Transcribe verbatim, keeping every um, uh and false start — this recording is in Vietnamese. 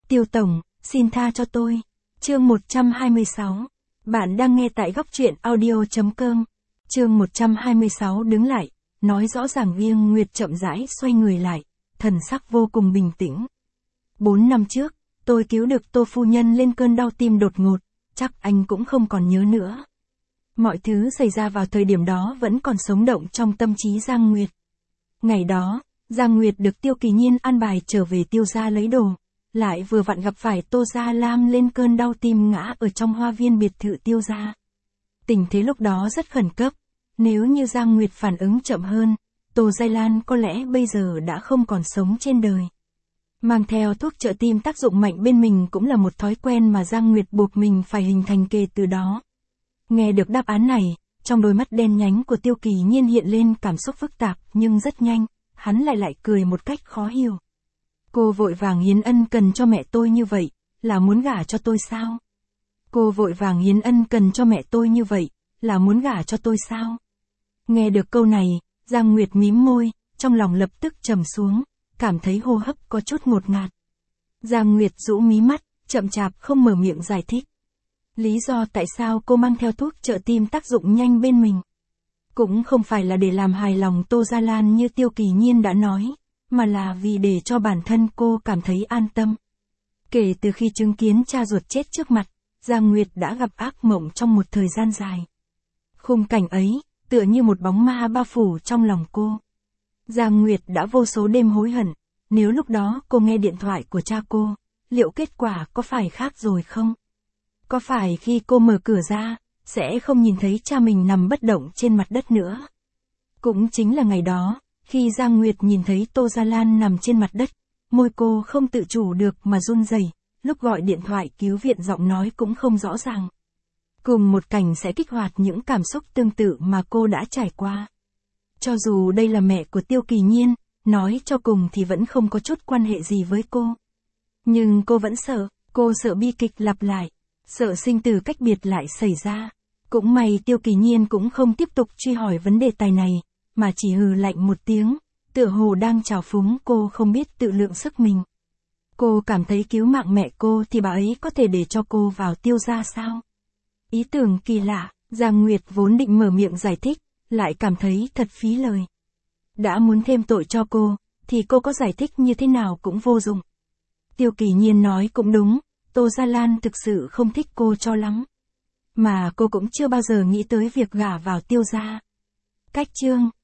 Tiêu Tổng, xin tha cho tôi. Chương một trăm hai mươi sáu. Bạn đang nghe tại góc truyện audio chấm com. Chương một trăm hai mươi sáu đứng lại, nói rõ ràng. Viêng Nguyệt chậm rãi xoay người lại, thần sắc vô cùng bình tĩnh. Bốn năm trước, tôi cứu được Tô phu nhân lên cơn đau tim đột ngột, chắc anh cũng không còn nhớ nữa. Mọi thứ xảy ra vào thời điểm đó vẫn còn sống động trong tâm trí Giang Nguyệt. Ngày đó, Giang Nguyệt được Tiêu Kỳ Nhiên an bài trở về Tiêu gia lấy đồ, lại vừa vặn gặp phải Tô Gia Lam lên cơn đau tim ngã ở trong hoa viên biệt thự Tiêu gia. Tình thế lúc đó rất khẩn cấp, nếu như Giang Nguyệt phản ứng chậm hơn, Tô Giai Lan có lẽ bây giờ đã không còn sống trên đời. Mang theo thuốc trợ tim tác dụng mạnh bên mình cũng là một thói quen mà Giang Nguyệt buộc mình phải hình thành kể từ đó. Nghe được đáp án này, trong đôi mắt đen nhánh của Tiêu Kỳ Nhiên hiện lên cảm xúc phức tạp, nhưng rất nhanh, hắn lại lại cười một cách khó hiểu. Cô vội vàng hiến ân cần cho mẹ tôi như vậy, là muốn gả cho tôi sao? Cô vội vàng hiến ân cần cho mẹ tôi như vậy, là muốn gả cho tôi sao? Nghe được câu này, Giang Nguyệt mím môi, trong lòng lập tức trầm xuống, cảm thấy hô hấp có chút ngột ngạt. Giang Nguyệt rũ mí mắt, chậm chạp không mở miệng giải thích. Lý do tại sao cô mang theo thuốc trợ tim tác dụng nhanh bên mình, cũng không phải là để làm hài lòng Tô Gia Lan như Tiêu Kỳ Nhiên đã nói, mà là vì để cho bản thân cô cảm thấy an tâm. Kể từ khi chứng kiến cha ruột chết trước mặt, Giang Nguyệt đã gặp ác mộng trong một thời gian dài. Khung cảnh ấy, tựa như một bóng ma bao phủ trong lòng cô. Giang Nguyệt đã vô số đêm hối hận, nếu lúc đó cô nghe điện thoại của cha cô, liệu kết quả có phải khác rồi không? Có phải khi cô mở cửa ra, sẽ không nhìn thấy cha mình nằm bất động trên mặt đất nữa? Cũng chính là ngày đó, khi Giang Nguyệt nhìn thấy Tô Gia Lan nằm trên mặt đất, môi cô không tự chủ được mà run rẩy, lúc gọi điện thoại cứu viện giọng nói cũng không rõ ràng. Cùng một cảnh sẽ kích hoạt những cảm xúc tương tự mà cô đã trải qua. Cho dù đây là mẹ của Tiêu Kỳ Nhiên, nói cho cùng thì vẫn không có chút quan hệ gì với cô. Nhưng cô vẫn sợ, cô sợ bi kịch lặp lại, sợ sinh tử cách biệt lại xảy ra. Cũng may Tiêu Kỳ Nhiên cũng không tiếp tục truy hỏi vấn đề tài này, mà chỉ hừ lạnh một tiếng, tựa hồ đang trào phúng cô không biết tự lượng sức mình. Cô cảm thấy cứu mạng mẹ cô thì bà ấy có thể để cho cô vào Tiêu gia sao? Ý tưởng kỳ lạ, Giang Nguyệt vốn định mở miệng giải thích, lại cảm thấy thật phí lời. Đã muốn thêm tội cho cô, thì cô có giải thích như thế nào cũng vô dụng. Tiêu Kỳ Nhiên nói cũng đúng, Tô Gia Lan thực sự không thích cô cho lắm. Mà cô cũng chưa bao giờ nghĩ tới việc gả vào Tiêu gia. Cách chương